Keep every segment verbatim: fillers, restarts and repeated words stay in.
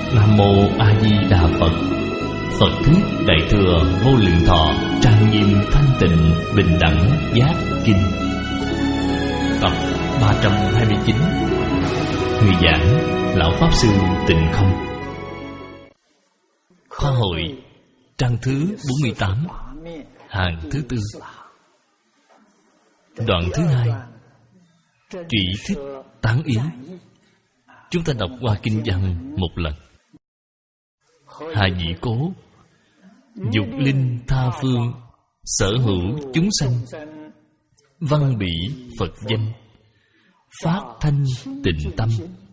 Nam Mô A Di Đà Phật. Phật thuyết Đại thừa Vô Lượng Thọ trang nghiêm thanh tịnh bình đẳng giác kinh. Tập ba trăm hai mươi chín. Người giảng Lão Pháp Sư Tịnh Không. Khoa hội trang thứ bốn mươi tám, hàng thứ tư, đoạn thứ hai. Trụy thích tán ý. Chúng ta đọc qua kinh văn một lần. Hà Nhị Cố: dục linh tha phương, sở hữu chúng sanh, văn bỉ Phật danh, phát thanh tịnh tâm,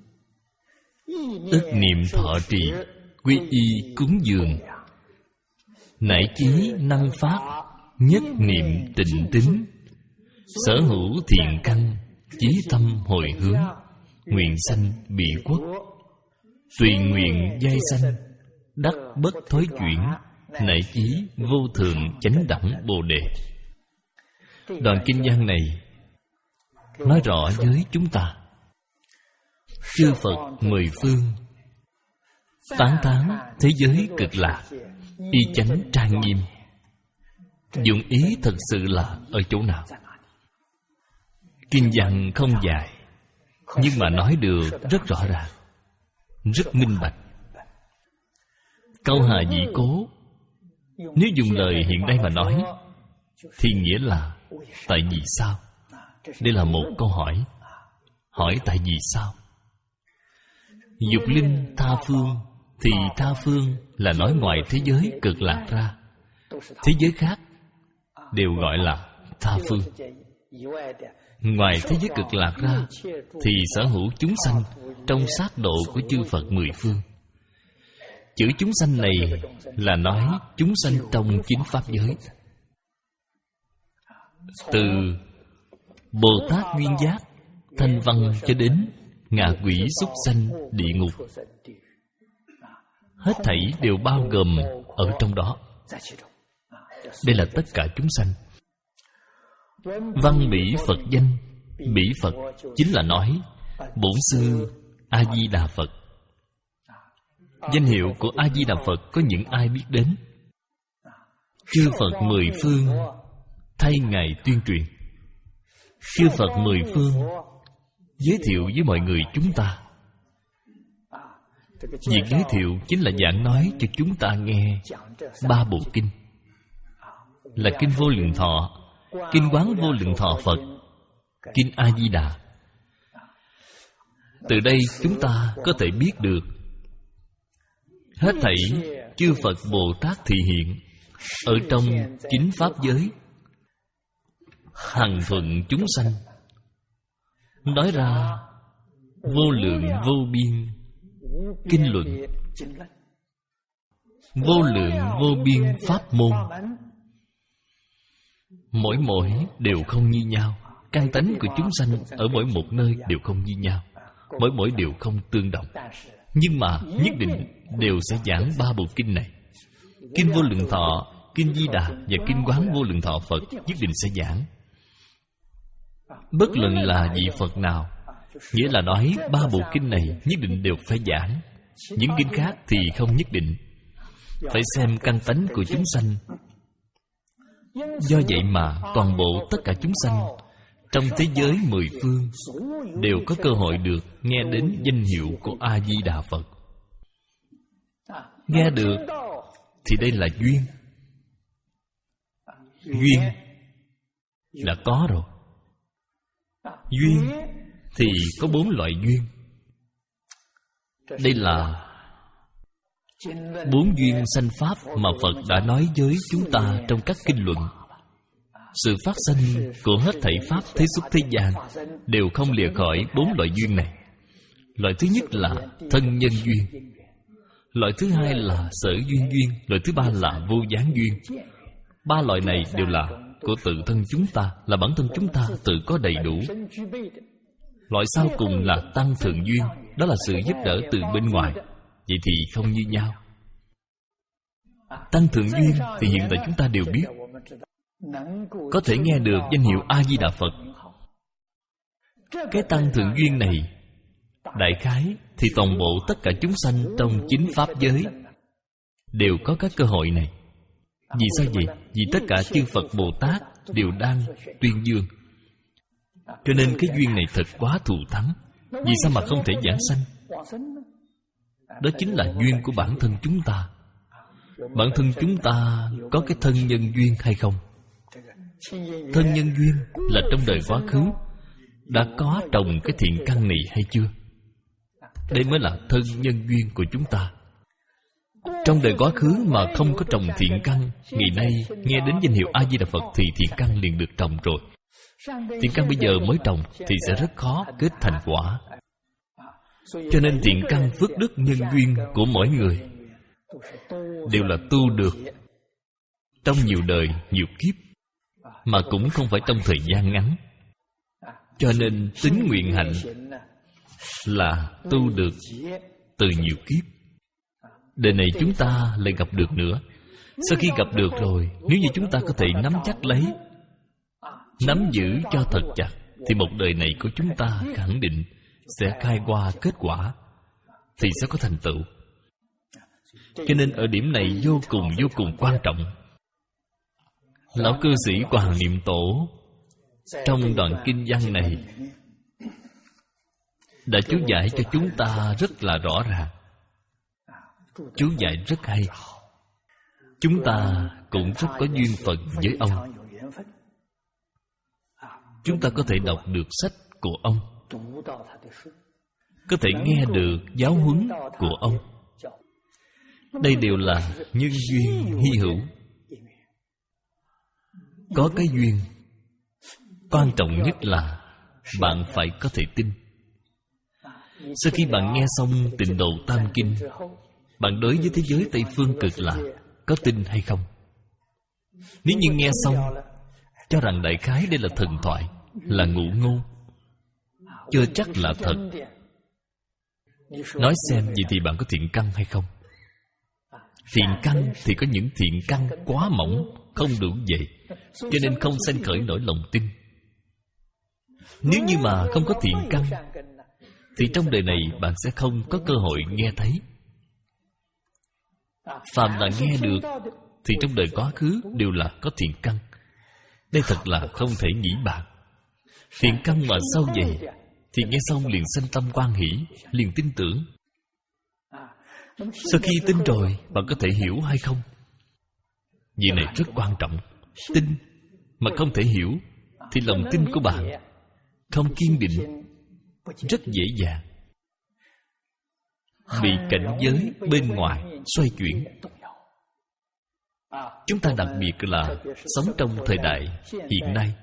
ức niệm thọ trì, quy y cúng dường, nải chí năng phát, nhất niệm tịnh tín, sở hữu thiện căn, chí tâm hồi hướng, nguyện sanh bị quốc, tùy nguyện giai sanh, đắc bất thối chuyển, nảy chí vô thượng chánh đẳng bồ đề. Đoạn kinh văn này nói rõ với chúng ta, chư Phật mười phương tán tán thế giới cực lạc, y chánh trang nghiêm. Dụng ý thật sự là ở chỗ nào? Kinh văn không dài, nhưng mà nói được rất rõ ràng, rất minh bạch. Câu Hà Nhị Cố, nếu dùng lời hiện nay mà nói thì nghĩa là tại vì sao? Đây là một câu hỏi. Hỏi tại vì sao? Dục linh tha phương, thì tha phương là nói ngoài thế giới cực lạc ra. Thế giới khác đều gọi là tha phương. Ngoài thế giới cực lạc ra thì sở hữu chúng sanh trong sát độ của chư Phật mười phương. Chữ chúng sanh này là nói chúng sanh trong chính pháp giới, từ Bồ Tát Duyên Giác, Thanh Văn cho đến ngạ quỷ súc sanh địa ngục, hết thảy đều bao gồm ở trong đó. Đây là tất cả chúng sanh. Văn bỉ Phật danh, bỉ Phật chính là nói Bổn Sư A Di Đà Phật. Danh hiệu của A Di Đà Phật có những ai biết đến? Chư Phật mười phương thay Ngài tuyên truyền. Chư Phật mười phương giới thiệu với mọi người chúng ta. Việc giới thiệu chính là giảng nói cho chúng ta nghe ba bộ kinh, là Kinh Vô Lượng Thọ, Kinh Quán Vô Lượng Thọ Phật, Kinh A Di Đà. Từ đây chúng ta có thể biết được hết thảy chư Phật Bồ Tát thị hiện ở trong chính pháp giới, hằng thuận chúng sanh, nói ra vô lượng vô biên kinh luận, vô lượng vô biên pháp môn. Mỗi mỗi đều không như nhau. Căn tánh của chúng sanh ở mỗi một nơi đều không như nhau, mỗi mỗi đều không tương đồng. Nhưng mà nhất định đều sẽ giảng ba bộ kinh này. Kinh Vô Lượng Thọ, Kinh Di Đà và Kinh Quán Vô Lượng Thọ Phật nhất định sẽ giảng. Bất luận là vị Phật nào, nghĩa là nói ba bộ kinh này nhất định đều phải giảng. Những kinh khác thì không nhất định. Phải xem căn tánh của chúng sanh. Do vậy mà toàn bộ tất cả chúng sanh trong thế giới mười phương đều có cơ hội được nghe đến danh hiệu của A Di Đà Phật. Nghe được thì đây là duyên. Duyên là có rồi. Duyên thì có bốn loại duyên. Đây là bốn duyên sanh pháp mà Phật đã nói với chúng ta trong các kinh luận. Sự phát sinh của hết thảy pháp thế xuất thế gian đều không lìa khỏi bốn loại duyên này. Loại thứ nhất là thân nhân duyên, loại thứ hai là sở duyên duyên, loại thứ ba là vô gián duyên. Ba loại này đều là của tự thân chúng ta, là bản thân chúng ta tự có đầy đủ. Loại sau cùng là tăng thượng duyên, đó là sự giúp đỡ từ bên ngoài. Vậy thì không như nhau. Tăng thượng duyên thì hiện tại chúng ta đều biết, có thể nghe được danh hiệu A Di Đà Phật. Cái tăng thượng duyên này Đại khái thì toàn bộ tất cả chúng sanh trong chính Pháp giới đều có các cơ hội này. Vì sao vậy? Vì tất cả chư Phật Bồ Tát đều đang tuyên dương. Cho nên cái duyên này thật quá thù thắng. Vì sao mà không thể giảng sanh? Đó chính là duyên của bản thân chúng ta. Bản thân chúng ta có cái thân nhân duyên hay không? Thân nhân duyên là trong đời quá khứ đã có trồng cái thiện căn này hay chưa? Đây mới là thân nhân duyên của chúng ta. Trong đời quá khứ mà không có trồng thiện căn, ngày nay nghe đến danh hiệu A-di-đà Phật thì thiện căn liền được trồng rồi. Thiện căn bây giờ mới trồng thì sẽ rất khó kết thành quả. Cho nên thiện căn phước đức nhân duyên của mỗi người đều là tu được trong nhiều đời, nhiều kiếp, mà cũng không phải trong thời gian ngắn. Cho nên tín nguyện hạnh là tu được từ nhiều kiếp. Đời này chúng ta lại gặp được nữa. Sau khi gặp được rồi, nếu như chúng ta có thể nắm chắc lấy, nắm giữ cho thật chặt, thì một đời này của chúng ta khẳng định sẽ khai qua kết quả, thì sẽ có thành tựu. Cho nên ở điểm này vô cùng vô cùng quan trọng. Lão cư sĩ Hoàng Niệm Tổ trong đoạn kinh văn này đã chú giải cho chúng ta rất là rõ ràng. Chú giải rất hay. Chúng ta cũng rất có duyên phận với ông. Chúng ta có thể đọc được sách của ông, có thể nghe được giáo huấn của ông. Đây đều là nhân duyên hy hữu. Có cái duyên, quan trọng nhất là bạn phải có thể tin. Sau khi bạn nghe xong Tịnh Độ Tam Kinh, bạn đối với thế giới Tây Phương Cực Lạc có tin hay không? Nếu như nghe xong cho rằng đại khái đây là thần thoại, là ngụ ngôn, chưa chắc là thật. Nói xem vậy thì bạn có thiện căn hay không? Thiện căn thì có những thiện căn quá mỏng, không đủ vậy, cho nên không sanh khởi nổi lòng tin. Nếu như mà không có thiện căn thì trong đời này bạn sẽ không có cơ hội nghe thấy. Phàm là nghe được thì trong đời quá khứ đều là có thiện căn. Đây thật là không thể nghĩ bàn. Thiện căn mà sâu dày thì nghe xong liền sanh tâm quan hỷ, liền tin tưởng. Sau khi tin rồi, bạn có thể hiểu hay không? Việc này rất quan trọng. Tin mà không thể hiểu thì lòng tin của bạn không kiên định, rất dễ dàng bị cảnh giới bên ngoài xoay chuyển. Chúng ta đặc biệt là sống trong thời đại hiện nay,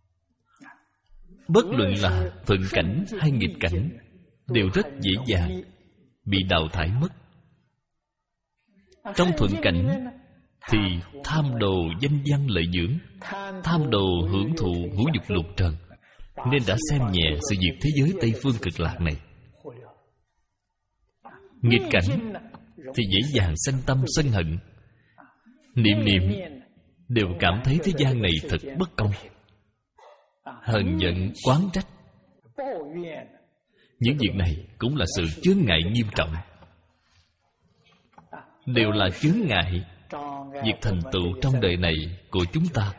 bất luận là thuận cảnh hay nghịch cảnh đều rất dễ dàng bị đào thải mất. Trong thuận cảnh thì tham đồ danh văn lợi dưỡng, tham đồ hưởng thụ ngũ dục lục trần, nên đã xem nhẹ sự việc thế giới Tây Phương Cực Lạc này. Nghịch cảnh thì dễ dàng sanh tâm sân hận, niệm niệm đều cảm thấy thế gian này thật bất công, hờn giận oán trách. Những việc này cũng là sự chướng ngại nghiêm trọng, đều là chướng ngại việc thành tựu trong đời này của chúng ta.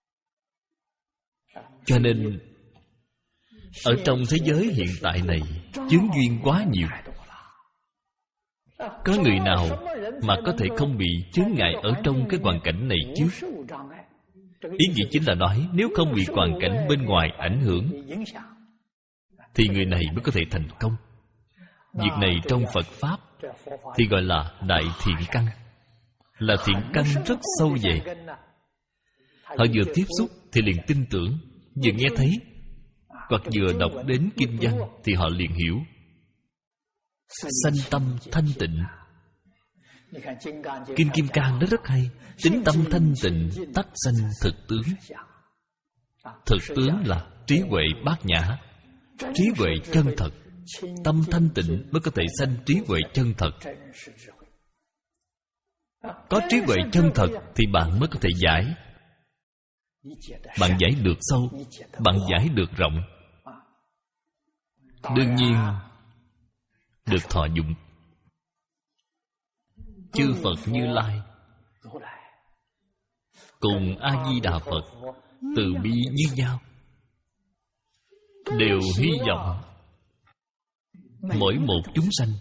Cho nên ở trong thế giới hiện tại này, chướng duyên quá nhiều. Có người nào mà có thể không bị chướng ngại ở trong cái hoàn cảnh này chứ? Ý nghĩa chính là nói, nếu không bị hoàn cảnh bên ngoài ảnh hưởng thì người này mới có thể thành công. Việc này trong Phật Pháp thì gọi là đại thiện căn, là thiện căn rất sâu dày. Họ vừa tiếp xúc thì liền tin tưởng, vừa nghe thấy hoặc vừa đọc đến kinh văn thì họ liền hiểu, sanh tâm thanh tịnh. Kinh Kim Cang nó rất hay. Tính tâm thanh tịnh tắc sanh thực tướng. Thực tướng là trí huệ bát nhã, trí huệ chân thật. Tâm thanh tịnh mới có thể sanh trí huệ chân thật. Có trí huệ chân thật thì bạn mới có thể giải. Bạn giải được sâu, bạn giải được rộng. Đương nhiên được thọ dụng. Chư Phật Như Lai cùng A-di-đà Phật từ bi như nhau, đều hy vọng mỗi một chúng sanh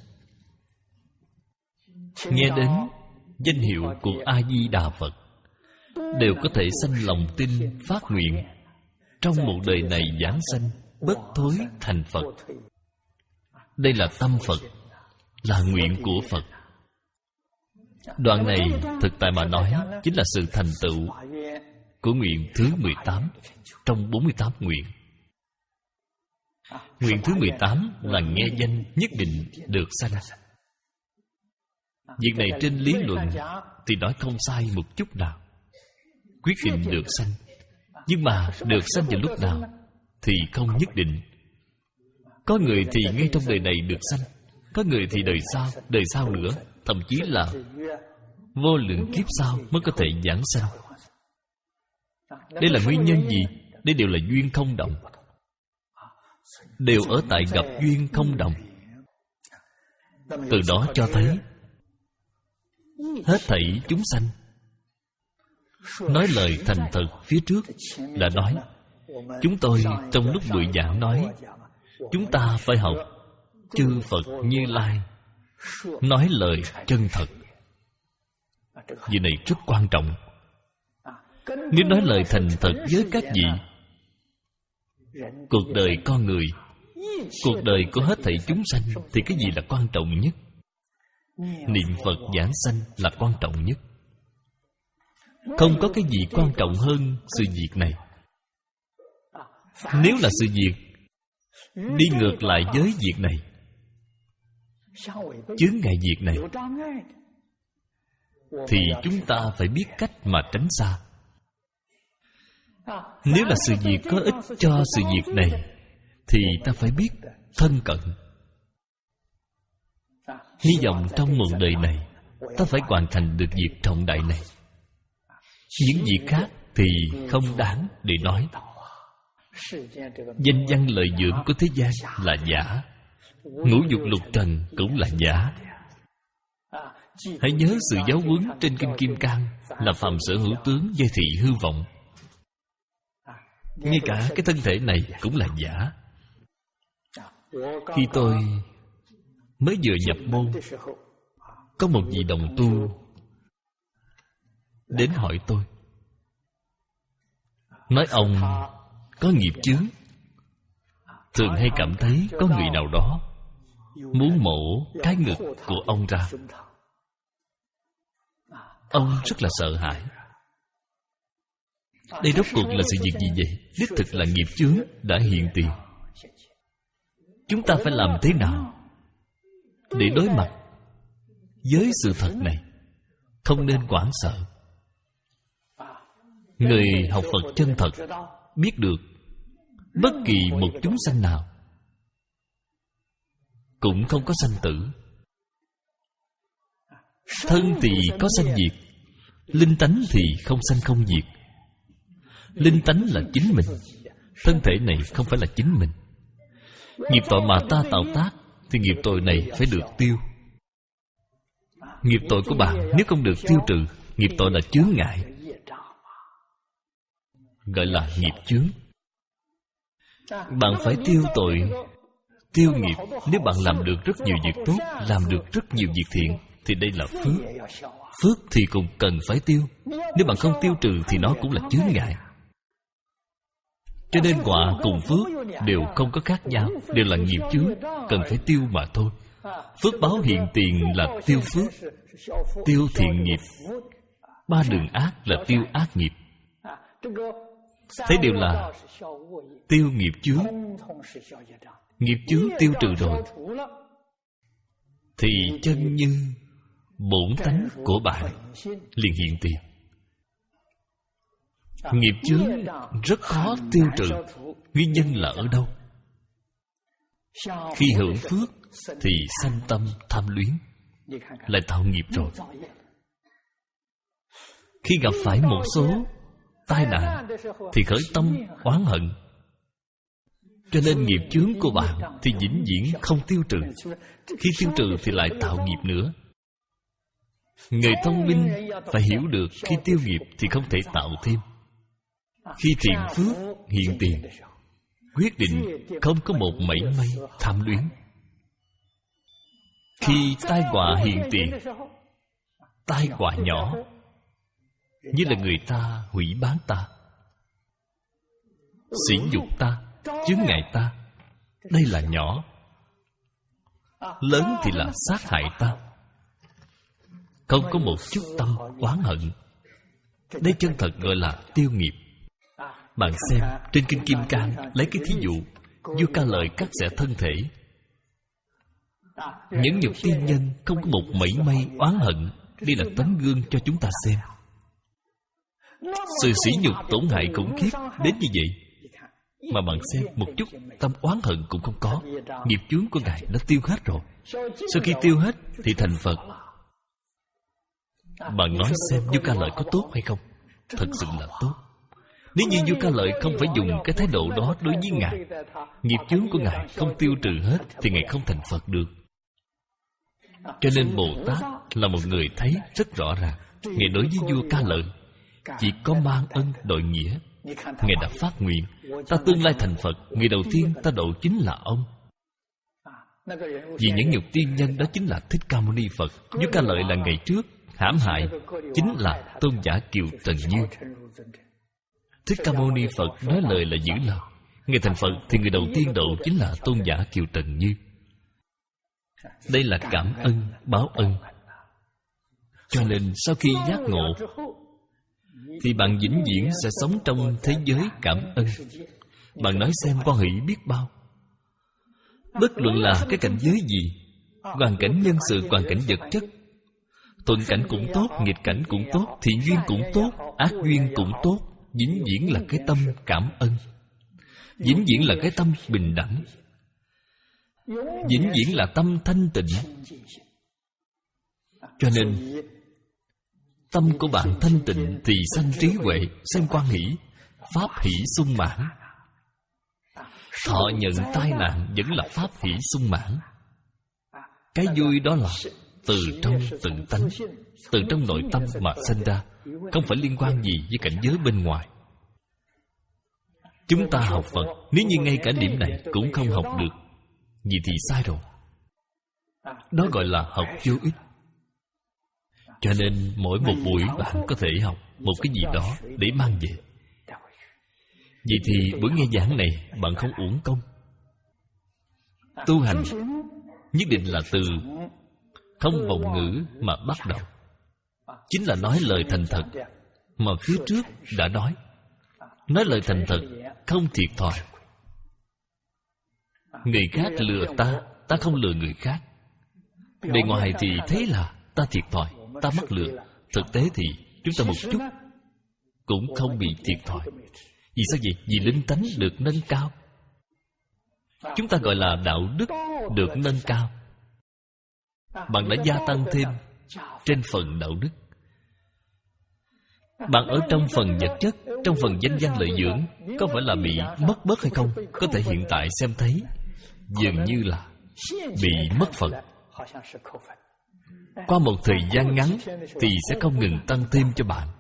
nghe đến danh hiệu của A-di-đà Phật đều có thể sanh lòng tin phát nguyện trong một đời này giảng sanh bất thối thành Phật. Đây là tâm Phật, là nguyện của Phật. Đoạn này thực tại mà nói chính là sự thành tựu của nguyện thứ mười tám trong bốn mươi tám nguyện. Nguyện thứ mười tám là nghe danh nhất định được sanh. Việc này trên lý luận thì nói không sai một chút nào, quyết định được sanh. Nhưng mà được sanh vào lúc nào thì không nhất định. Có người thì ngay trong đời này được sanh, có người thì đời sau, đời sau nữa, thậm chí là vô lượng kiếp sau mới có thể giảng sanh. Đây là nguyên nhân gì? Đây đều là duyên không đồng, đều ở tại gặp duyên không đồng. Từ đó cho thấy hết thảy chúng sanh nói lời thành thật phía trước đã nói, chúng tôi trong lúc bụi giảng nói, chúng ta phải học chư Phật Như Lai nói lời chân thật. Việc này rất quan trọng. Nếu nói lời thành thật với các vị, cuộc đời con người, cuộc đời của hết thảy chúng sanh, thì cái gì là quan trọng nhất? Niệm Phật giảng sanh là quan trọng nhất. Không có cái gì quan trọng hơn sự việc này. Nếu là sự việc đi ngược lại với việc này, chướng ngại việc này, thì chúng ta phải biết cách mà tránh xa. Nếu là sự việc có ích cho sự việc này, thì ta phải biết thân cận. Hy vọng trong một đời này ta phải hoàn thành được việc trọng đại này. Những việc khác thì không đáng để nói. Danh văn lợi dưỡng của thế gian là giả, ngũ dục lục trần cũng là giả. Hãy nhớ sự giáo huấn trên Kinh Kim Cang là phàm sở hữu tướng giai thị hư vọng. Ngay cả cái thân thể này cũng là giả. Khi tôi mới vừa nhập môn, có một vị đồng tu đến hỏi tôi, nói ông có nghiệp chướng, thường hay cảm thấy có người nào đó muốn mổ cái ngực của ông ra. Ông rất là sợ hãi. Đây rốt cuộc là sự việc gì vậy? Đích thực là nghiệp chướng đã hiện tiền. Chúng ta phải làm thế nào để đối mặt với sự thật này? Không nên hoảng sợ. Người học Phật chân thật biết được bất kỳ một chúng sanh nào cũng không có sanh tử. Thân thì có sanh diệt, linh tánh thì không sanh không diệt. Linh tánh là chính mình, thân thể này không phải là chính mình. Nghiệp tội mà ta tạo tác thì nghiệp tội này phải được tiêu. Nghiệp tội của bạn nếu không được tiêu trừ, nghiệp tội là chướng ngại, gọi là nghiệp chướng. Bạn phải tiêu tội, tiêu nghiệp. Nếu bạn làm được rất nhiều việc tốt, làm được rất nhiều việc thiện, thì đây là phước. Phước thì cũng cần phải tiêu. Nếu bạn không tiêu trừ thì nó cũng là chướng ngại. Cho nên quả cùng phước đều không có khác nhau, đều là nghiệp chướng, cần phải tiêu mà thôi. Phước báo hiện tiền là tiêu phước, tiêu thiện nghiệp. Ba đường ác là tiêu ác nghiệp. Thế đều là tiêu nghiệp chướng. Nghiệp chướng tiêu trừ rồi thì chân như bổn tánh của bạn liền hiện tiền. Nghiệp chướng rất khó tiêu trừ. Nguyên nhân là ở đâu? Khi hưởng phước thì sanh tâm tham luyến, lại tạo nghiệp rồi. Khi gặp phải một số tai nạn thì khởi tâm oán hận, Cho nên nghiệp chướng của bạn thì vĩnh viễn không tiêu trừ. Khi tiêu trừ thì lại tạo nghiệp nữa. Người thông minh phải hiểu được khi tiêu nghiệp thì không thể tạo thêm. Khi thiện phước hiện tiền, quyết định không có một mảy may tham luyến. Khi tai họa hiện tiền, tai họa nhỏ, như là người ta hủy bán ta, sỉ nhục ta, chướng ngại ta, đây là nhỏ. Lớn thì là sát hại ta, không có một chút tâm oán hận. Đây chân thật gọi là tiêu nghiệp. Bạn xem trên Kinh Kim Cang, lấy cái thí dụ vua Ca Lợi cắt xẻ thân thể, nhẫn nhục tiên nhân không có một mảy may oán hận. Đây là tấm gương cho chúng ta xem. Sự sỉ nhục tổn hại khủng khiếp đến như vậy mà bạn xem một chút tâm oán hận cũng không có. Nghiệp chướng của Ngài đã tiêu hết rồi. Sau khi tiêu hết thì thành Phật. Bạn nói xem vua Ca Lợi có tốt hay không? Thật sự là tốt. Nếu như vua Ca Lợi không phải dùng cái thái độ đó đối với Ngài, nghiệp chướng của Ngài không tiêu trừ hết, thì Ngài không thành Phật được. Cho nên Bồ Tát là một người thấy rất rõ ràng. Ngài đối với vua Ca Lợi chỉ có mang ân đội nghĩa. Ngài đã phát nguyện, ta tương lai thành Phật, người đầu tiên ta độ chính là ông. Vì nhẫn nhục tiên nhân đó chính là Thích Ca Mâu Ni Phật. Vua Ca Lợi là ngày trước hãm hại chính là tôn giả Kiều Trần Như. Thích Ca Mâu Ni Phật nói lời là giữ lời. Ngày thành Phật thì người đầu tiên độ chính là tôn giả Kiều Trần Như. Đây là cảm ân, báo ân. Cho nên sau khi giác ngộ thì bạn vĩnh viễn sẽ sống trong thế giới cảm ân. Bạn nói xem quan hỷ biết bao. Bất luận là cái cảnh giới gì, hoàn cảnh nhân sự, hoàn cảnh vật chất, thuận cảnh cũng tốt, nghịch cảnh cũng tốt, thiện duyên cũng tốt, ác duyên cũng tốt, vĩnh viễn là cái tâm cảm ân, vĩnh viễn là cái tâm bình đẳng, vĩnh viễn là tâm thanh tịnh. Cho nên tâm của bạn thanh tịnh thì sanh trí huệ, sanh quan hỷ, pháp hỷ sung mãn. Thọ nhận tai nạn vẫn là pháp hỷ sung mãn. Cái vui đó là từ trong tự tánh, từ trong nội tâm mà sinh ra, không phải liên quan gì với cảnh giới bên ngoài. Chúng ta học Phật, nếu như ngay cả điểm này cũng không học được, vậy thì sai rồi. Đó gọi là học vô ích. Cho nên mỗi một buổi bạn có thể học một cái gì đó để mang về. Vậy thì buổi nghe giảng này bạn không uổng công. Tu hành nhất định là từ không vọng ngữ mà bắt đầu. Chính là nói lời thành thật mà phía trước đã nói. Nói lời thành thật, không thiệt thòi. Người khác lừa ta, ta không lừa người khác. Bề ngoài thì thấy là ta thiệt thòi, ta mắc lừa. Thực tế thì chúng ta một chút cũng không bị thiệt thòi. Vì sao vậy? Vì linh tánh được nâng cao. Chúng ta gọi là đạo đức được nâng cao. Bạn đã gia tăng thêm trên phần đạo đức. Bạn ở trong phần vật chất, trong phần danh văn lợi dưỡng, có phải là bị mất bớt hay không? Có thể hiện tại xem thấy dường như là bị mất phần. Qua một thời gian ngắn thì sẽ không ngừng tăng thêm cho bạn.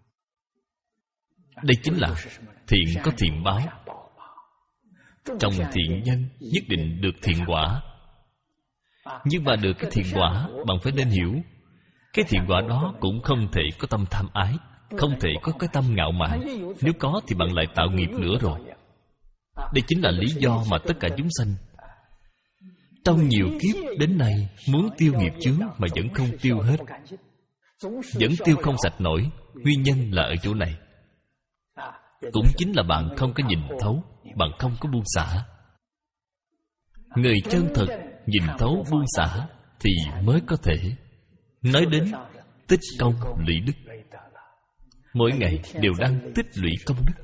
Đây chính là thiện có thiện báo. Trồng thiện nhân nhất định được thiện quả. Nhưng mà được cái thiện quả, bạn phải nên hiểu, cái thiện quả đó cũng không thể có tâm tham ái, không thể có cái tâm ngạo mạn. Nếu có thì bạn lại tạo nghiệp nữa rồi. Đây chính là lý do mà tất cả chúng sanh trong nhiều kiếp đến nay muốn tiêu nghiệp chướng mà vẫn không tiêu hết, vẫn tiêu không sạch nổi. Nguyên nhân là ở chỗ này. Cũng chính là bạn không có nhìn thấu, bạn không có buông xả. Người chân thực nhìn thấu buông xả thì mới có thể nói đến tích công lũy đức. Mỗi ngày đều đang tích lũy công đức.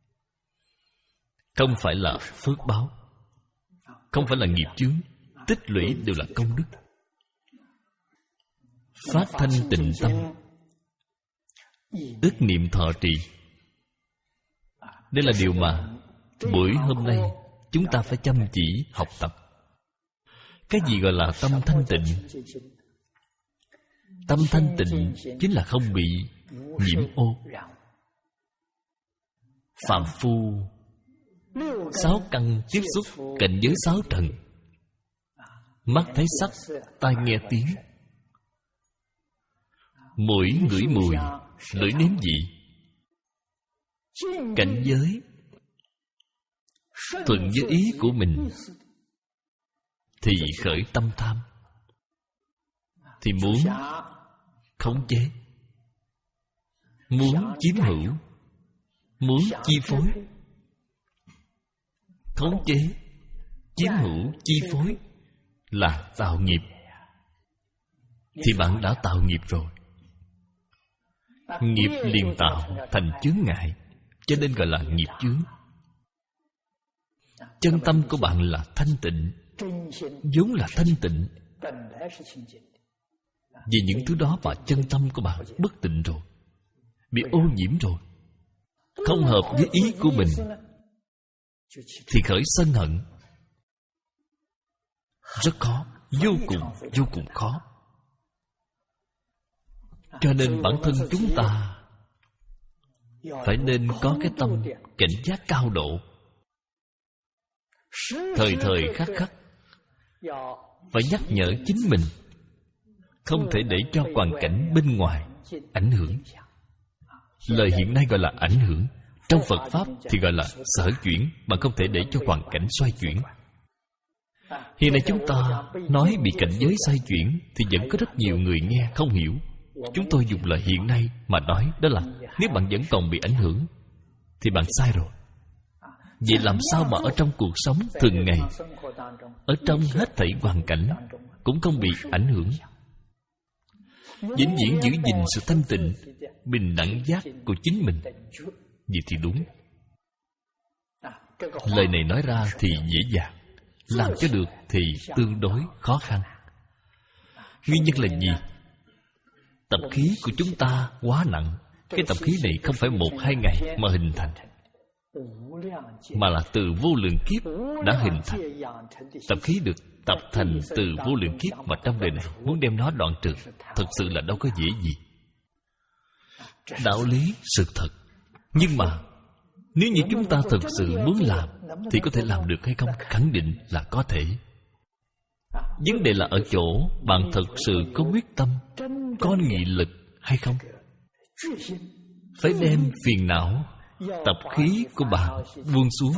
Không phải là phước báo, không phải là nghiệp chướng. Tích lũy đều là công đức. Phát thanh tịnh tâm, ức niệm thọ trì. Đây là điều mà buổi hôm nay chúng ta phải chăm chỉ học tập. Cái gì gọi là tâm thanh tịnh? Tâm thanh tịnh chính là không bị nhiễm ô. Phàm phu sáu căn tiếp xúc cảnh giới sáu trần: mắt thấy sắc, tai nghe tiếng, mũi ngửi mùi, lưỡi nếm vị. Cảnh giới thuận với ý của mình thì khởi tâm tham, thì muốn khống chế, muốn chiếm hữu, muốn chi phối. Khống chế, chiếm hữu, chi phối là tạo nghiệp. Thì bạn đã tạo nghiệp rồi. Nghiệp liền tạo thành chướng ngại, cho nên gọi là nghiệp chướng. Chân tâm của bạn là thanh tịnh, vốn là thanh tịnh. Vì những thứ đó mà chân tâm của bạn bất tịnh rồi, bị ô nhiễm rồi, không hợp với ý của mình, thì khởi sân hận. Rất khó, vô cùng, vô cùng khó. Cho nên bản thân chúng ta phải nên có cái tâm cảnh giác cao độ, thời thời khắc khắc phải nhắc nhở chính mình, không thể để cho hoàn cảnh bên ngoài ảnh hưởng. Lời hiện nay gọi là ảnh hưởng, trong Phật Pháp thì gọi là sở chuyển. Bạn không thể để cho hoàn cảnh xoay chuyển. Hiện nay chúng ta nói bị cảnh giới xoay chuyển thì vẫn có rất nhiều người nghe không hiểu. Chúng tôi dùng lời hiện nay mà nói, đó là nếu bạn vẫn còn bị ảnh hưởng thì bạn sai rồi. Vậy làm sao mà ở trong cuộc sống thường ngày, ở trong hết thảy hoàn cảnh cũng không bị ảnh hưởng, vĩnh viễn giữ gìn sự thanh tịnh, bình đẳng giác của chính mình? Vậy thì đúng. Lời này nói ra thì dễ dàng, làm cho được thì tương đối khó khăn. Nguyên nhân là gì? Tập khí của chúng ta quá nặng. Cái tập khí này không phải một hai ngày mà hình thành, mà là từ vô lượng kiếp đã hình thành. Tập khí được tập thành từ vô lượng kiếp, mà trong đời này muốn đem nó đoạn trừ thật sự là đâu có dễ gì. Đạo lý sự thật. Nhưng mà nếu như chúng ta thực sự muốn làm thì có thể làm được hay không? Khẳng định là có thể. Vấn đề là ở chỗ bạn thực sự có quyết tâm, có nghị lực hay không. Phải đem phiền não, tập khí của bạn buông xuống.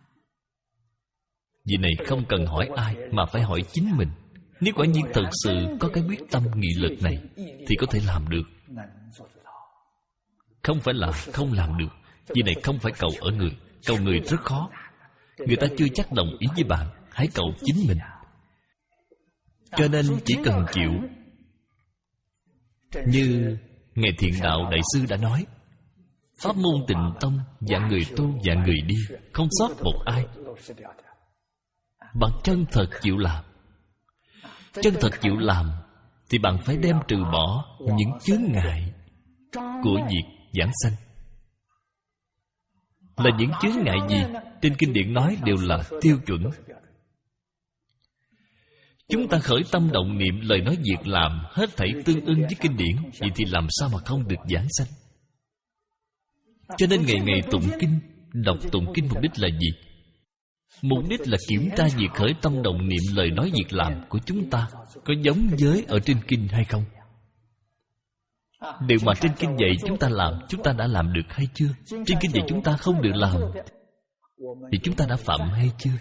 Vì này không cần hỏi ai, mà phải hỏi chính mình. Nếu quả nhiên thật sự có cái quyết tâm nghị lực này thì có thể làm được, không phải là không làm được. Vì này không phải cầu ở người. Cầu người rất khó, người ta chưa chắc đồng ý với bạn. Hãy cầu chính mình. Cho nên chỉ cần chịu. Như Ngài Thiện Đạo Đại Sư đã nói, pháp môn Tịnh Tông dạng người tu dạng người đi, không sót một ai. Bạn chân thật chịu làm. Chân thật chịu làm thì bạn phải đem trừ bỏ những chướng ngại của việc giảng sanh. Là những chướng ngại gì? Trên kinh điển nói đều là tiêu chuẩn. Chúng ta khởi tâm động niệm, lời nói việc làm hết thảy tương ưng với kinh điển, vậy thì làm sao mà không được giảng sanh? Cho nên ngày ngày tụng kinh, đọc tụng kinh mục đích là gì? Mục đích là kiểm tra việc khởi tâm động niệm, lời nói việc làm của chúng ta có giống với ở trên kinh hay không. Điều mà trên kinh dạy chúng ta làm, chúng ta đã làm được hay chưa? Trên kinh dạy chúng ta không được làm thì chúng ta đã phạm hay chưa?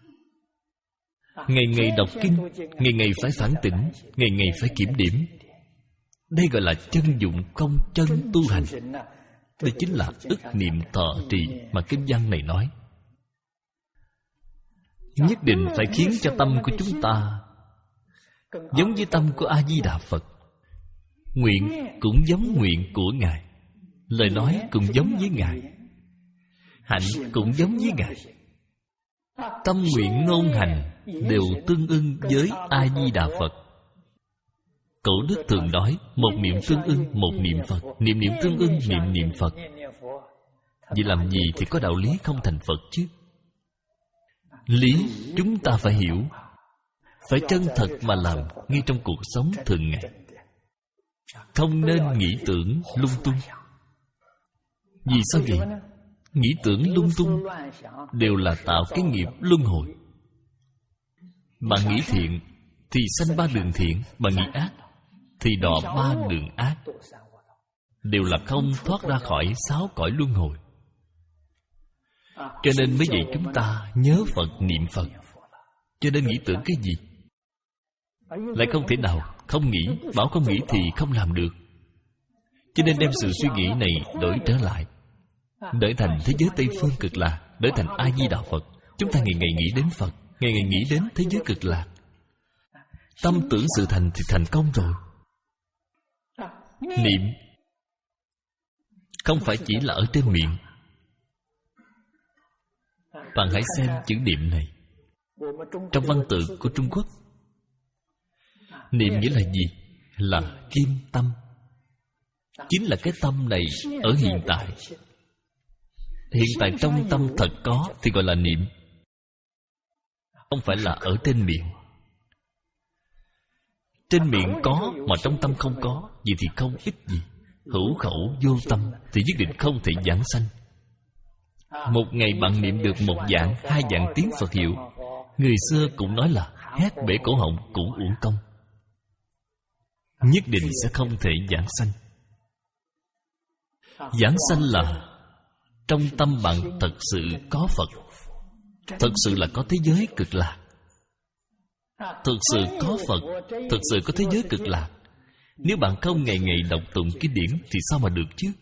Ngày ngày đọc kinh, ngày ngày phải phản tỉnh, ngày ngày phải kiểm điểm. Đây gọi là chân dụng công chân tu hành. Đây chính là ức niệm thọ trì mà kinh văn này nói. Nhất định phải khiến cho tâm của chúng ta giống với tâm của A-di-đà Phật. Nguyện cũng giống nguyện của Ngài, lời nói cũng giống với Ngài, hạnh cũng giống với Ngài. Tâm nguyện ngôn hành đều tương ưng với A-di-đà Phật. Cổ đức thường nói, một niệm tương ưng một niệm Phật, niệm niệm tương ưng niệm niệm Phật. Vì làm gì thì có đạo lý không thành Phật chứ? lý chúng ta phải hiểu, phải chân thật mà làm ngay trong cuộc sống thường ngày. Không nên nghĩ tưởng lung tung. Vì sao vậy? Nghĩ tưởng lung tung đều là tạo cái nghiệp luân hồi. Bạn nghĩ thiện thì sanh ba đường thiện, bạn nghĩ ác thì đọa ba đường ác, đều là không thoát ra khỏi sáu cõi luân hồi. Cho nên mới dạy chúng ta nhớ Phật, niệm Phật. Cho nên nghĩ tưởng cái gì? Lại không thể nào không nghĩ. Bảo không nghĩ thì không làm được. Cho nên đem sự suy nghĩ này đổi trở lại, đổi thành thế giới Tây Phương Cực Lạc, đổi thành A Di Đà Phật. Chúng ta ngày ngày nghĩ đến Phật, ngày ngày nghĩ đến thế giới Cực Lạc. Tâm tưởng sự thành thì thành công rồi. Niệm không phải chỉ là ở trên miệng. Bạn hãy xem chữ niệm này trong văn tự của Trung Quốc. Niệm nghĩa là gì? Là kim tâm. Chính là cái tâm này ở hiện tại. Hiện tại trong tâm thật có thì gọi là niệm, không phải là ở trên miệng. Trên miệng có mà trong tâm không có, vậy thì không ích gì. Hữu khẩu vô tâm thì nhất định không thể giảng sanh. Một ngày bạn niệm được một vạn, hai vạn tiếng Phật hiệu, người xưa cũng nói là hét bể cổ họng cũng uổng công, nhất định sẽ không thể giảng sanh. Giảng sanh là trong tâm bạn thật sự có Phật, thật sự là có thế giới Cực Lạc, thực sự có Phật, thực sự có thế giới Cực Lạc. Nếu bạn không ngày ngày đọc tụng kinh điển thì sao mà được chứ?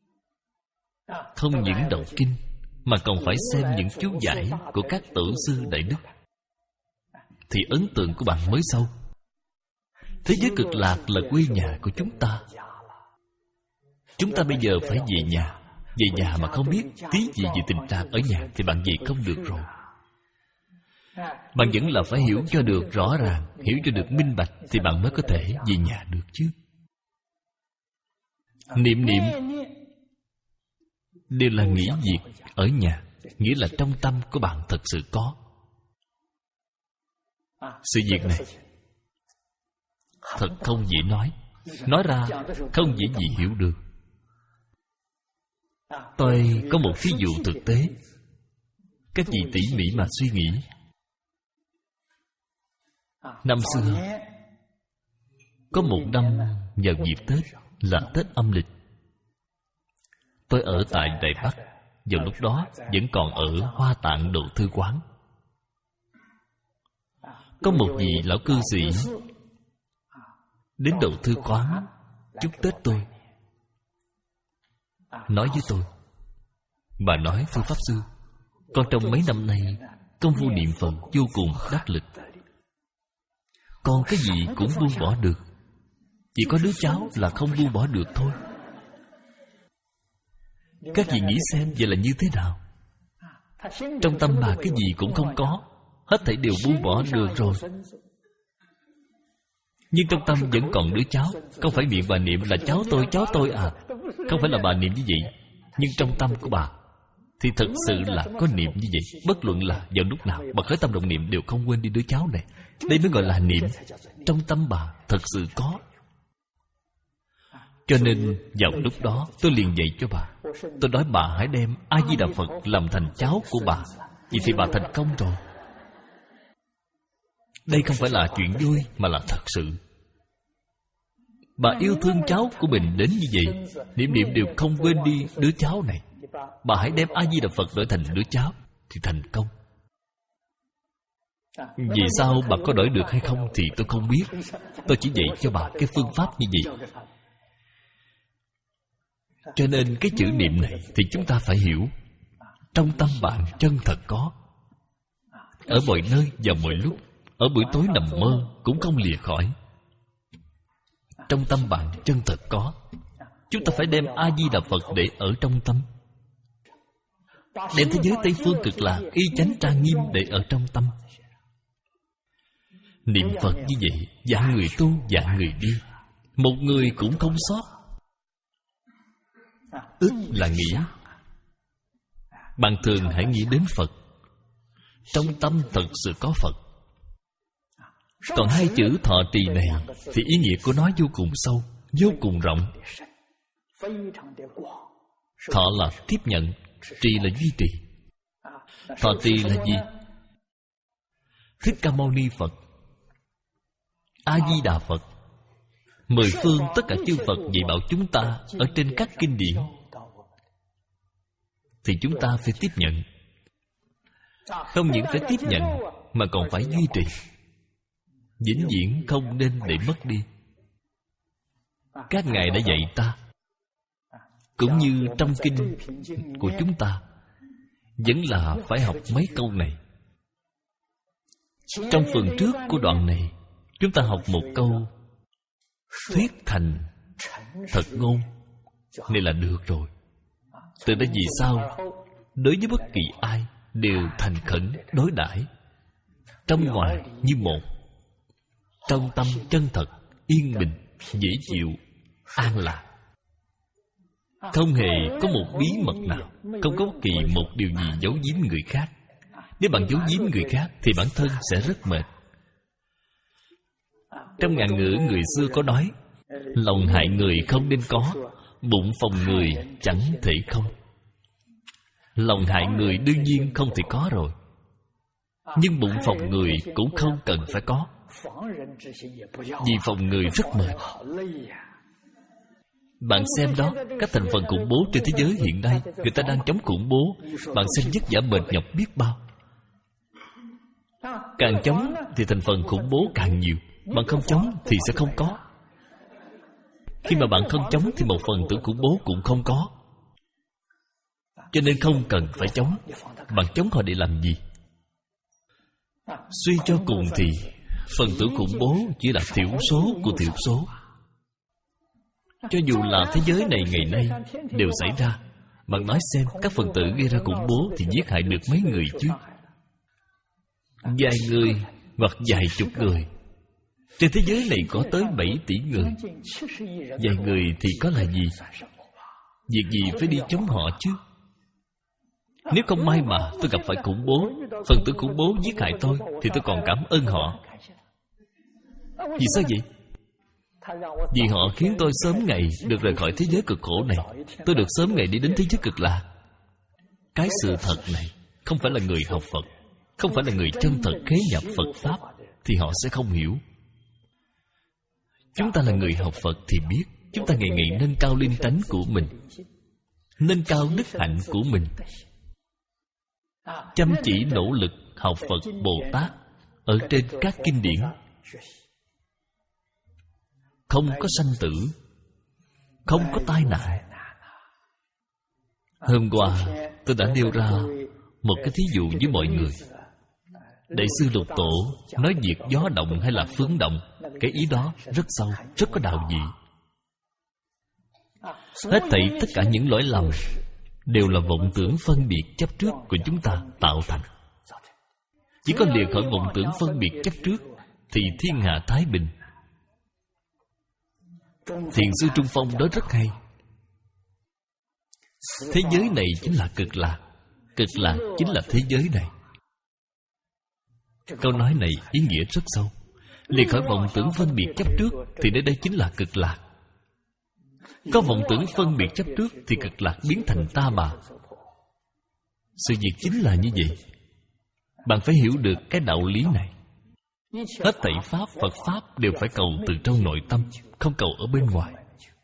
Không những đọc kinh mà còn phải xem những chú giải của các tổ sư đại đức, thì ấn tượng của bạn mới sâu. Thế giới Cực Lạc là quê nhà của chúng ta. Chúng ta bây giờ phải về nhà. Về nhà mà không biết tí gì về tình trạng ở nhà thì bạn về không được rồi. Bạn vẫn là phải hiểu cho được rõ ràng, hiểu cho được minh bạch thì bạn mới có thể về nhà được chứ. Niệm niệm đều là nghĩ việc ở nhà, nghĩa là trong tâm của bạn thật sự có. Sự việc này thật không dễ nói. Nói ra không dễ gì hiểu được. Tôi có một ví dụ thực tế, các vị tỉ mỉ mà suy nghĩ. Năm xưa có một năm vào dịp Tết, là Tết âm lịch, tôi ở tại Đài Bắc. Vào lúc đó vẫn còn ở Hoa Tạng Độ Thư Quán. Có một vị lão cư sĩ đến Độ Thư Quán chúc Tết tôi. Nói với tôi, bà nói thưa Pháp Sư, con trong mấy năm nay công phu niệm Phật vô cùng đắc lực. Con cái gì cũng buông bỏ được, chỉ có đứa cháu là không buông bỏ được thôi. Các vị nghĩ xem vậy là như thế nào? Trong tâm bà cái gì cũng không có, hết thảy đều buông bỏ được rồi, nhưng trong tâm vẫn còn đứa cháu. Không phải miệng bà niệm là cháu tôi, cháu tôi à, không phải là bà niệm như vậy, nhưng trong tâm của bà thì thật sự là có niệm như vậy. Bất luận là vào lúc nào bà khởi tâm động niệm đều không quên đi đứa cháu này. Đây mới gọi là niệm. Trong tâm bà thật sự có. Cho nên vào lúc đó tôi liền dạy cho bà. Tôi nói bà hãy đem A Di Đà Phật làm thành cháu của bà, vậy thì bà thành công rồi. Đây không phải là chuyện vui mà là thật sự. Bà yêu thương cháu của mình đến như vậy, niệm niệm đều không quên đi đứa cháu này. Bà hãy đem A Di Đà Phật đổi thành đứa cháu thì thành công. Vì sao bà có đổi được hay không thì tôi không biết. Tôi chỉ dạy cho bà cái phương pháp như vậy. Cho nên cái chữ niệm này thì chúng ta phải hiểu. Trong tâm bạn chân thật có. Ở mọi nơi và mọi lúc, ở buổi tối nằm mơ cũng không lìa khỏi. Trong tâm bạn chân thật có. Chúng ta phải đem A Di Đà Phật để ở trong tâm, đem thế giới Tây Phương Cực Lạc y chánh trang nghiêm để ở trong tâm. Niệm Phật như vậy, vạn người tu vạn người đi, một người cũng không sót. Ức là nghĩ. Bạn thường hãy nghĩ đến Phật. trong tâm thật sự có Phật. Còn hai chữ thọ trì này thì ý nghĩa của nó vô cùng sâu, vô cùng rộng. Thọ là tiếp nhận, trì là duy trì. Thọ trì là gì? Thích Ca Mâu Ni Phật, A Di Đà Phật, mười phương tất cả chư Phật dạy bảo chúng ta ở trên các kinh điển, thì chúng ta phải tiếp nhận. Không những phải tiếp nhận mà còn phải duy trì, vĩnh viễn không nên để mất đi. Các ngài đã dạy ta, cũng như trong kinh của chúng ta, vẫn là phải học mấy câu này. Trong phần trước của đoạn này, chúng ta học một câu thuyết thành thật ngôn này là được rồi. Từ đó vì sao đối với bất kỳ ai đều thành khẩn đối đãi, trong ngoài như một, trong tâm chân thật, yên bình, dễ chịu, an lạc, không hề có một bí mật nào, không có bất kỳ một điều gì giấu giếm người khác. Nếu bạn giấu giếm người khác thì bản thân sẽ rất mệt. Trong ngạn ngữ người xưa có nói, lòng hại người không nên có, bụng phòng người chẳng thể không. Lòng hại người đương nhiên không thể có rồi, nhưng bụng phòng người cũng không cần phải có, vì phòng người rất mệt. Bạn xem đó, các thành phần khủng bố trên thế giới hiện nay, người ta đang chống khủng bố, bạn xem vất vả mệt nhọc biết bao. Càng chống thì thành phần khủng bố càng nhiều, bạn không chống thì sẽ không có. Khi mà bạn không chống thì một phần tử khủng bố cũng không có. Cho nên không cần phải chống. Bạn chống họ để làm gì? Suy cho cùng thì phần tử khủng bố chỉ là thiểu số của thiểu số. Cho dù là thế giới này ngày nay đều xảy ra, bạn nói xem, các phần tử gây ra khủng bố thì giết hại được mấy người chứ? Vài người hoặc vài chục người. Trên thế giới này có tới bảy tỷ người. Vài người thì có là gì? Việc gì phải đi chống họ chứ? Nếu không may mà tôi gặp phải khủng bố, phần tử khủng bố giết hại tôi, thì tôi còn cảm ơn họ. Vì sao vậy? Vì họ khiến tôi sớm ngày được rời khỏi thế giới cực khổ này. Tôi được sớm ngày đi đến thế giới cực lạc. Cái sự thật này, không phải là người học Phật, không phải là người chân thật khế nhập Phật Pháp, thì họ sẽ không hiểu. Chúng ta là người học Phật thì biết, chúng ta ngày ngày nâng cao linh tánh của mình, nâng cao đức hạnh của mình, chăm chỉ nỗ lực học Phật Bồ Tát ở trên các kinh điển. Không có sanh tử, không có tai nạn. Hôm qua tôi đã nêu ra một cái thí dụ với mọi người. Đại sư Lục Tổ nói việc gió động hay là phương động, cái ý đó rất sâu, rất có đạo vị. Hết thảy tất cả những lỗi lầm đều là vọng tưởng phân biệt chấp trước của chúng ta tạo thành. Chỉ có lìa khỏi vọng tưởng phân biệt chấp trước thì thiên hạ thái bình. Thiền sư Trung Phong nói rất hay. Thế giới này chính là cực lạc, cực lạc chính là thế giới này. Câu nói này ý nghĩa rất sâu. Lìa khỏi vọng tưởng phân biệt chấp trước thì nơi đây chính là cực lạc. Có vọng tưởng phân biệt chấp trước thì cực lạc biến thành ta bà. Sự việc chính là như vậy. Bạn phải hiểu được cái đạo lý này. Hết thảy Pháp, Phật Pháp đều phải cầu từ trong nội tâm, không cầu ở bên ngoài.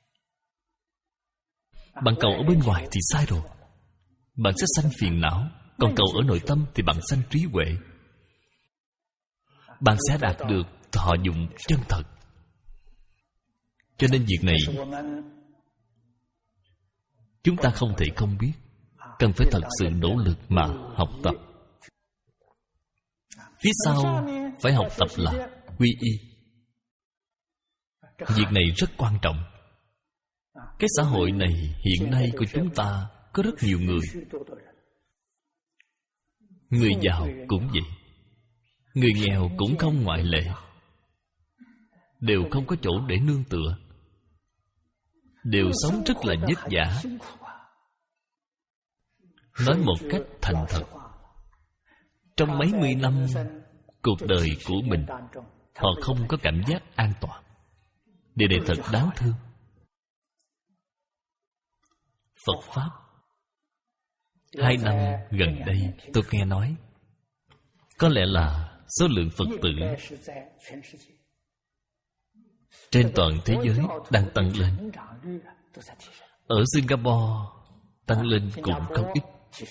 Bạn cầu ở bên ngoài thì sai rồi. Bạn sẽ sanh phiền não. Còn cầu ở nội tâm thì bạn sanh trí huệ. Bạn sẽ đạt được thọ dụng chân thật. Cho nên việc này chúng ta không thể không biết. Cần phải thật sự nỗ lực mà học tập. Phía sau phải học tập là quy y. Việc này rất quan trọng. Cái xã hội này hiện nay của chúng ta có rất nhiều người. Người giàu cũng vậy, người nghèo cũng không ngoại lệ. Đều không có chỗ để nương tựa, đều sống rất là vất vả. Nói một cách thành thật, trong mấy mươi năm cuộc đời của mình, họ không có cảm giác an toàn. Điều này thật đáng thương. Phật Pháp Hai năm gần đây tôi nghe nói, có lẽ là số lượng Phật tử trên toàn thế giới đang tăng lên. Ở Singapore tăng lên cũng không ít.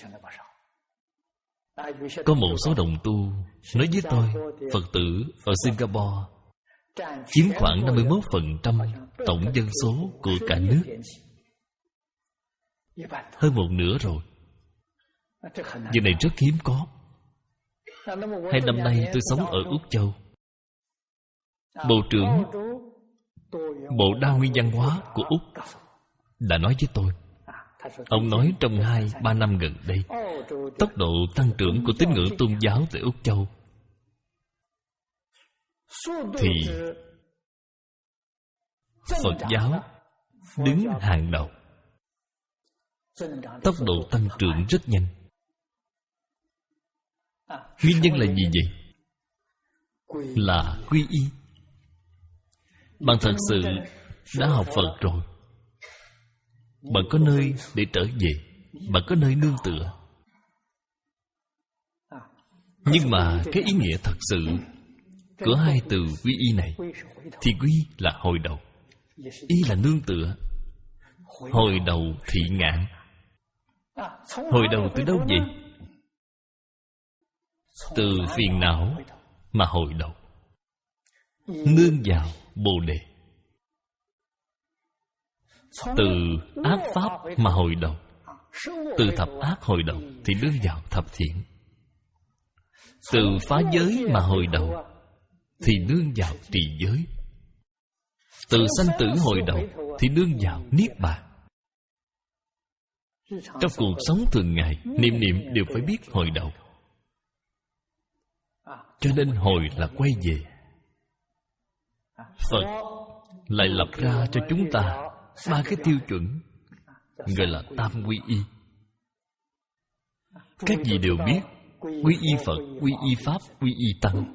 Có một số đồng tu nói với tôi, Phật tử ở Singapore chiếm khoảng năm mươi mốt phần trăm tổng dân số của cả nước, hơn một nửa rồi. Việc này rất hiếm có. Hai năm nay tôi sống ở Úc Châu. Bộ trưởng Bộ Đa nguyên văn hóa của Úc đã nói với tôi, ông nói trong hai, ba năm gần đây, tốc độ tăng trưởng của tín ngưỡng tôn giáo tại Úc Châu thì Phật giáo đứng hàng đầu. Tốc độ tăng trưởng rất nhanh. Nguyên nhân là gì vậy? Là quy y. Bạn thật sự đã học Phật rồi, bạn có nơi để trở về, bạn có nơi nương tựa. Nhưng mà cái ý nghĩa thật sự của hai từ quy y này thì quy là hồi đầu, y là nương tựa. Hồi đầu thị ngạn. Hồi đầu từ đâu vậy? Từ phiền não mà hồi đầu. Nương vào Bồ Đề. Từ ác pháp mà hồi đầu. Từ thập ác hồi đầu thì nương vào thập thiện. Từ phá giới mà hồi đầu thì nương vào trì giới. Từ sanh tử hồi đầu thì nương vào niết bàn. Trong cuộc sống thường ngày, niệm niệm đều phải biết hồi đầu. Cho nên hồi là quay về. Phật lại lập ra cho chúng ta ba cái tiêu chuẩn, gọi là tam quy y. Các vị đều biết, quy y Phật, quy y Pháp, quy y Tăng.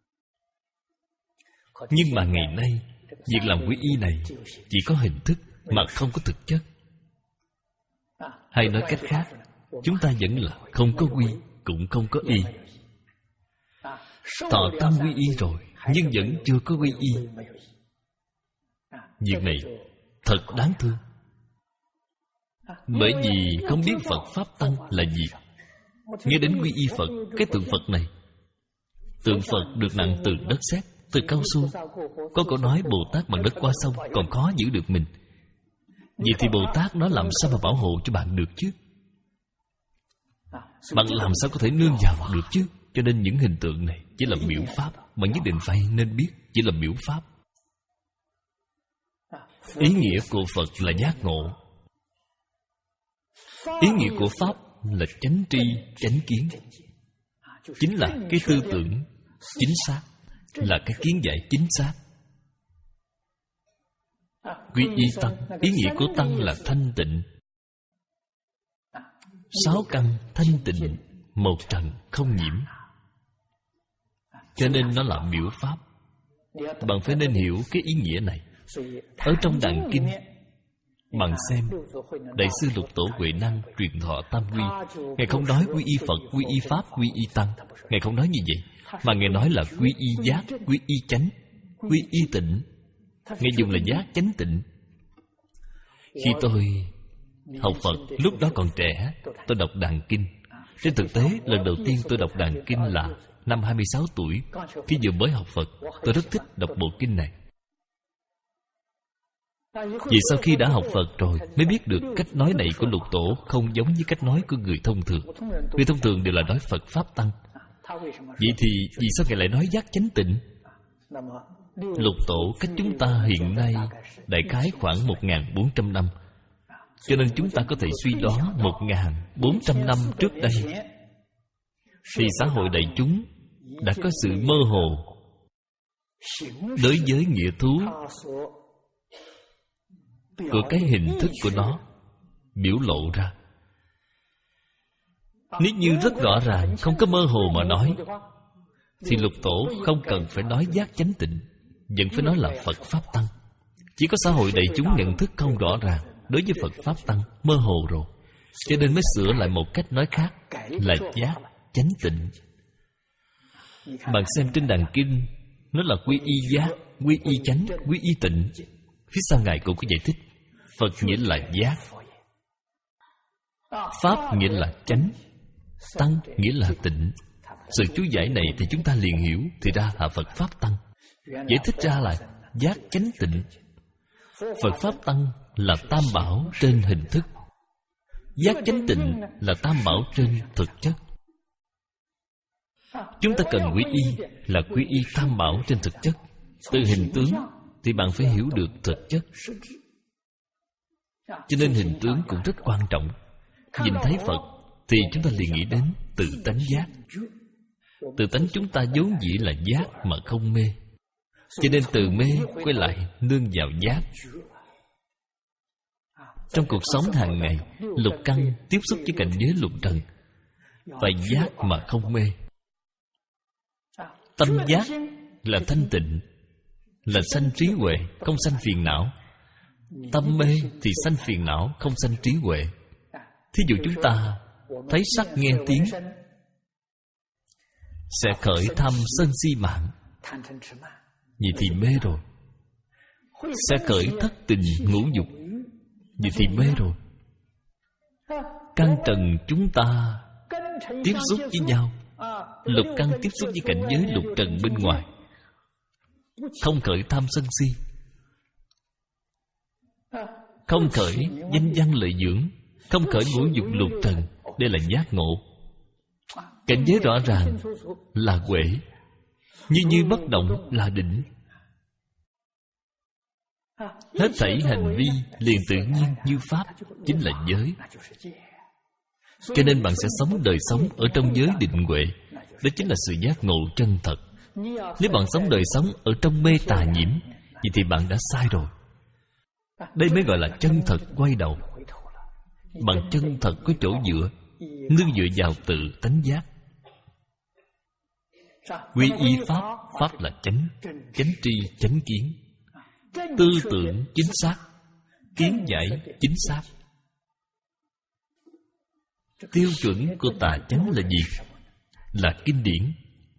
Nhưng mà ngày nay, việc làm quy y này chỉ có hình thức mà không có thực chất. Hay nói cách khác, chúng ta vẫn là không có quy, cũng không có y. Thọ tam quy y rồi, nhưng vẫn chưa có quy y. Việc này thật đáng thương. Bởi vì không biết Phật Pháp Tăng là gì. Nghe đến quy y Phật, cái tượng Phật này, tượng Phật được nặng từ đất sét, từ cao su. Có câu nói Bồ Tát bằng đất qua sông còn khó giữ được mình. Vậy thì Bồ Tát nó làm sao mà bảo hộ cho bạn được chứ? Bạn làm sao có thể nương vào được chứ? Cho nên những hình tượng này chỉ là biểu pháp. Bạn nhất định phải nên biết chỉ là biểu pháp. Ý nghĩa của Phật là giác ngộ. Ý nghĩa của Pháp là chánh tri, chánh kiến. Chính là cái tư tưởng chính xác, là cái kiến giải chính xác. Quy y Tăng, ý nghĩa của Tăng là thanh tịnh. Sáu căn thanh tịnh, một trần không nhiễm. Cho nên nó là biểu pháp. Bạn phải nên hiểu cái ý nghĩa này. Ở trong Đàn Kinh, bạn xem Đại sư Lục Tổ Huệ Năng truyền thọ tam quy. Ngài không nói quy y Phật, quy y Pháp, quy y Tăng. Ngài không nói như vậy, mà Ngài nói là quy y giác, quy y chánh, quy y tịnh. Ngài dùng là giác chánh tịnh. Khi tôi học Phật, lúc đó còn trẻ, tôi đọc Đàn Kinh. Trên thực tế, lần đầu tiên tôi đọc Đàn Kinh là năm hai mươi sáu tuổi. Khi vừa mới học Phật, tôi rất thích đọc bộ kinh này. Vì sau khi đã học Phật rồi mới biết được cách nói này của Lục Tổ không giống với cách nói của người thông thường. Người thông thường đều là nói Phật Pháp Tăng. Vậy thì vì sao Ngài lại nói giác chánh tịnh? Lục Tổ cách chúng ta hiện nay đại khái khoảng một nghìn bốn trăm năm. Cho nên chúng ta có thể suy đoán một nghìn bốn trăm năm trước đây thì xã hội đại chúng đã có sự mơ hồ đối với nghĩa thú của cái hình thức của nó biểu lộ ra. Nếu như rất rõ ràng, không có mơ hồ mà nói, thì Lục Tổ không cần phải nói giác chánh tịnh, vẫn phải nói là Phật Pháp Tăng. Chỉ có xã hội đại chúng nhận thức không rõ ràng đối với Phật Pháp Tăng, mơ hồ rồi, cho nên mới sửa lại một cách nói khác là giác chánh tịnh. Bạn xem trên đàn kinh, nó là quy y giác, quy y chánh, quy y tịnh. Phía sau Ngài cũng có giải thích. Phật nghĩa là giác, Pháp nghĩa là chánh, Tăng nghĩa là tịnh. Sự chú giải này thì chúng ta liền hiểu, thì ra là Phật Pháp Tăng. Giải thích ra là giác chánh tịnh. Phật Pháp Tăng là tam bảo trên hình thức, giác chánh tịnh là tam bảo trên thực chất. Chúng ta cần quy y là quy y tam bảo trên thực chất. Từ hình tướng thì bạn phải hiểu được thực chất. Cho nên hình tướng cũng rất quan trọng. Nhìn thấy Phật thì chúng ta liền nghĩ đến tự tánh giác. Tự tánh chúng ta vốn dĩ là giác mà không mê, cho nên từ mê quay lại nương vào giác. Trong cuộc sống hàng ngày, lục căn tiếp xúc với cảnh giới lục trần, phải giác mà không mê. Tâm giác là thanh tịnh, là sanh trí huệ, không sanh phiền não. Tâm mê thì sanh phiền não, không sanh trí huệ. Thí dụ chúng ta thấy sắc nghe tiếng, sẽ khởi tham sân si mạng, vậy thì mê rồi. Sẽ khởi thất tình ngũ dục, vậy thì mê rồi. Căn trần chúng ta tiếp xúc với nhau, lục căn tiếp xúc với cảnh giới lục trần bên ngoài, không khởi tham sân si, không khởi danh văn lợi dưỡng, không khởi ngũ dục lục trần. Đây là giác ngộ. Cảnh giới rõ ràng là huệ, như như bất động là định. Hết thảy hành vi liền tự nhiên như pháp, chính là giới. Cho nên bạn sẽ sống đời sống ở trong giới định huệ. Đó chính là sự giác ngộ chân thật. Nếu bạn sống đời sống ở trong mê tà nhiễm, vậy thì bạn đã sai rồi. Đây mới gọi là chân thật quay đầu. Bạn chân thật có chỗ dựa, nương dựa vào tự tánh giác. Quy y pháp, pháp là chánh, chánh tri, chánh kiến. Tư tưởng chính xác, kiến giải chính xác. Tiêu chuẩn của tà chánh là gì? Là kinh điển.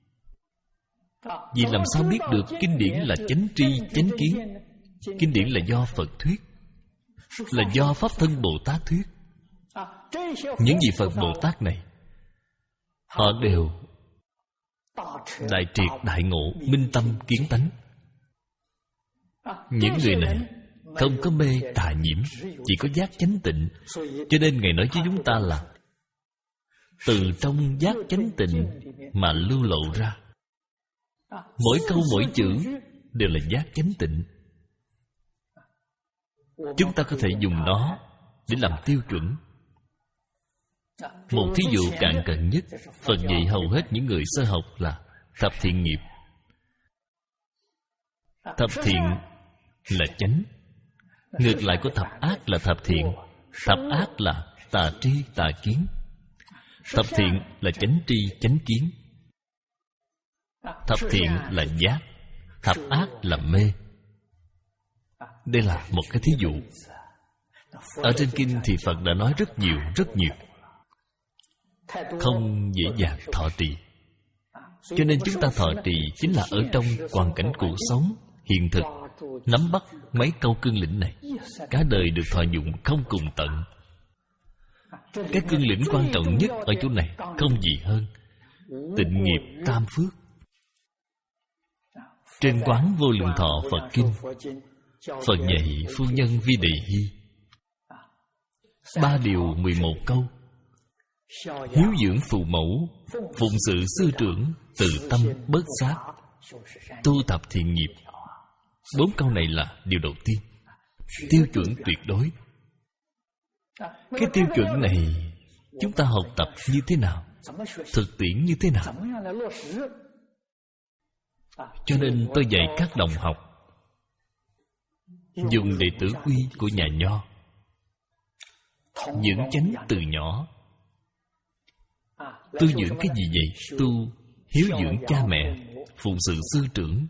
Vì làm sao biết được kinh điển là chánh tri, chánh kiến? Kinh điển là do Phật thuyết, là do Pháp Thân Bồ Tát thuyết. Những vị Phật Bồ Tát này, họ đều đại triệt đại ngộ, minh tâm kiến tánh. Những người này không có mê tà nhiễm, chỉ có giác chánh tịnh. Cho nên Ngài nói với chúng ta là từ trong giác chánh tịnh mà lưu lộ ra. Mỗi câu mỗi chữ đều là giác chánh tịnh. Chúng ta có thể dùng nó để làm tiêu chuẩn. Một thí dụ cạn cận nhất, Phật dạy hầu hết những người sơ học là thập thiện nghiệp. Thập thiện là chánh, ngược lại của thập ác là thập thiện. Thập ác là tà tri tà kiến, thập thiện là chánh tri chánh kiến. Thập thiện là giác, thập ác là mê. Đây là một cái thí dụ. Ở trên kinh thì Phật đã nói rất nhiều, rất nhiều, không dễ dàng thọ trì. Cho nên chúng ta thọ trì chính là ở trong hoàn cảnh cuộc sống hiện thực, nắm bắt mấy câu cương lĩnh này, cả đời được thọ dụng không cùng tận. Cái cương lĩnh quan trọng nhất ở chỗ này không gì hơn tịnh nghiệp tam phước. Trên Quán Vô Lượng Thọ Phật Kinh, Phật dạy phu nhân Vi Đề Hy ba điều mười một câu: hiếu dưỡng phụ mẫu, phụng sự sư trưởng, từ tâm bớt sát, tu tập thiện nghiệp. Bốn câu này là điều đầu tiên, tiêu chuẩn tuyệt đối. Cái tiêu chuẩn này chúng ta học tập như thế nào, thực tiễn như thế nào? Cho nên tôi dạy các đồng học dùng đệ tử quy của nhà Nho, dưỡng chánh từ nhỏ. Tu dưỡng cái gì vậy? Tu hiếu dưỡng cha mẹ, phụng sự sư trưởng,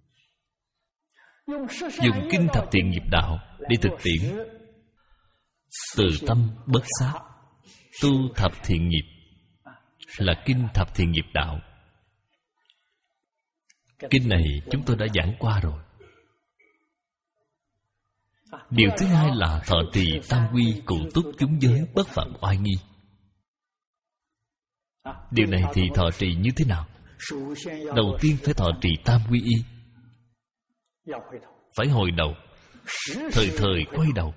dùng kinh thập thiện nghiệp đạo để thực tiễn từ tâm bất sát. Tu thập thiện nghiệp là kinh thập thiện nghiệp đạo. Kinh này chúng tôi đã giảng qua rồi. Điều thứ hai là thọ trì tam quy cụ túc chúng giới bất phạm oai nghi. Điều này thì thọ trì như thế nào? Đầu tiên phải thọ trì tam quy y, phải hồi đầu, thời thời quay đầu,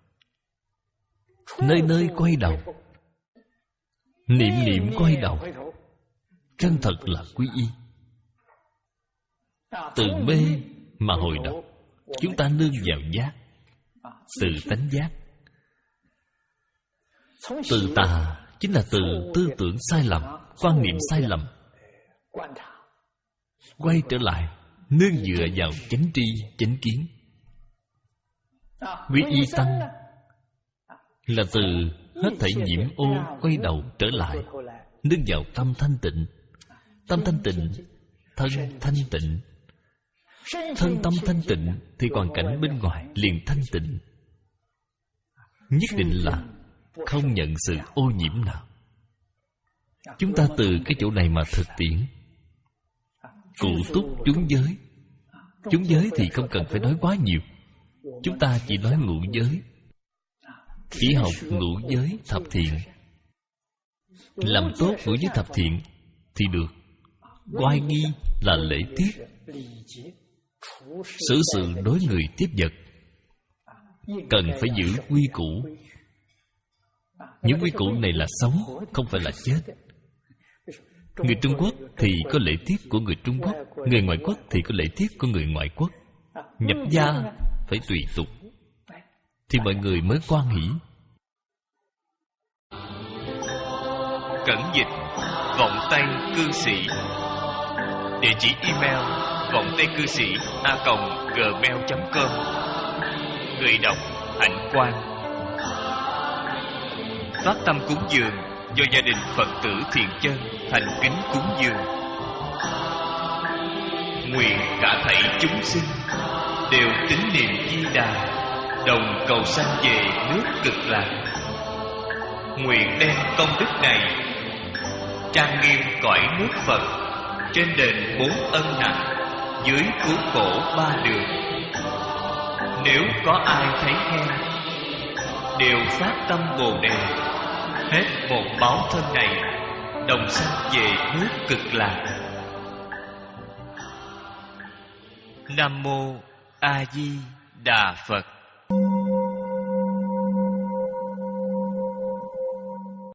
nơi nơi quay đầu, niệm niệm quay đầu, chân thật là quy y. Từ mê mà hồi đầu, chúng ta nương vào giác, từ tánh giác. Từ tà chính là từ tư tưởng sai lầm, quan niệm sai lầm. Quay trở lại, nương dựa vào chánh tri, chánh kiến. Quy y tăng là từ hết thảy nhiễm ô quay đầu trở lại, nương vào tâm thanh tịnh. Tâm thanh tịnh, thân thanh tịnh. Thân tâm thanh tịnh thì hoàn cảnh bên ngoài liền thanh tịnh. Nhất định là không nhận sự ô nhiễm nào. Chúng ta từ cái chỗ này mà thực tiễn cụ túc chúng giới. Chúng giới thì không cần phải nói quá nhiều, chúng ta chỉ nói ngũ giới. Chỉ học ngũ giới thập thiện, làm tốt ngũ giới thập thiện thì được. Oai nghi là lễ tiết, xử sự đối người tiếp vật cần phải giữ quy củ. Những quy củ này là sống, không phải là chết. Người Trung Quốc thì có lễ tiết của người Trung Quốc, người ngoại quốc thì có lễ tiết của người ngoại quốc. Nhập gia phải tùy tục thì mọi người mới hoan hỷ. Cẩn dịch vọng tây cư sĩ. Địa chỉ email vọng tây cư sĩ a còng gmail chấm com. Người đọc Hạnh Quang. Phát tâm cúng dường do gia đình Phật tử Thiện Chân thành kính cúng dường. Nguyện cả thảy chúng sinh đều tín niệm Di Đà, đồng cầu sanh về nước Cực Lạc. Nguyện đem công đức này trang nghiêm cõi nước Phật, trên đền bốn ân nặng, dưới cứu khổ ba đường. Nếu có ai thấy khen, đều phát tâm Bồ Đề, hết một báo thân này, đồng sanh về nước Cực Lạc. Nam mô A Di Đà Phật.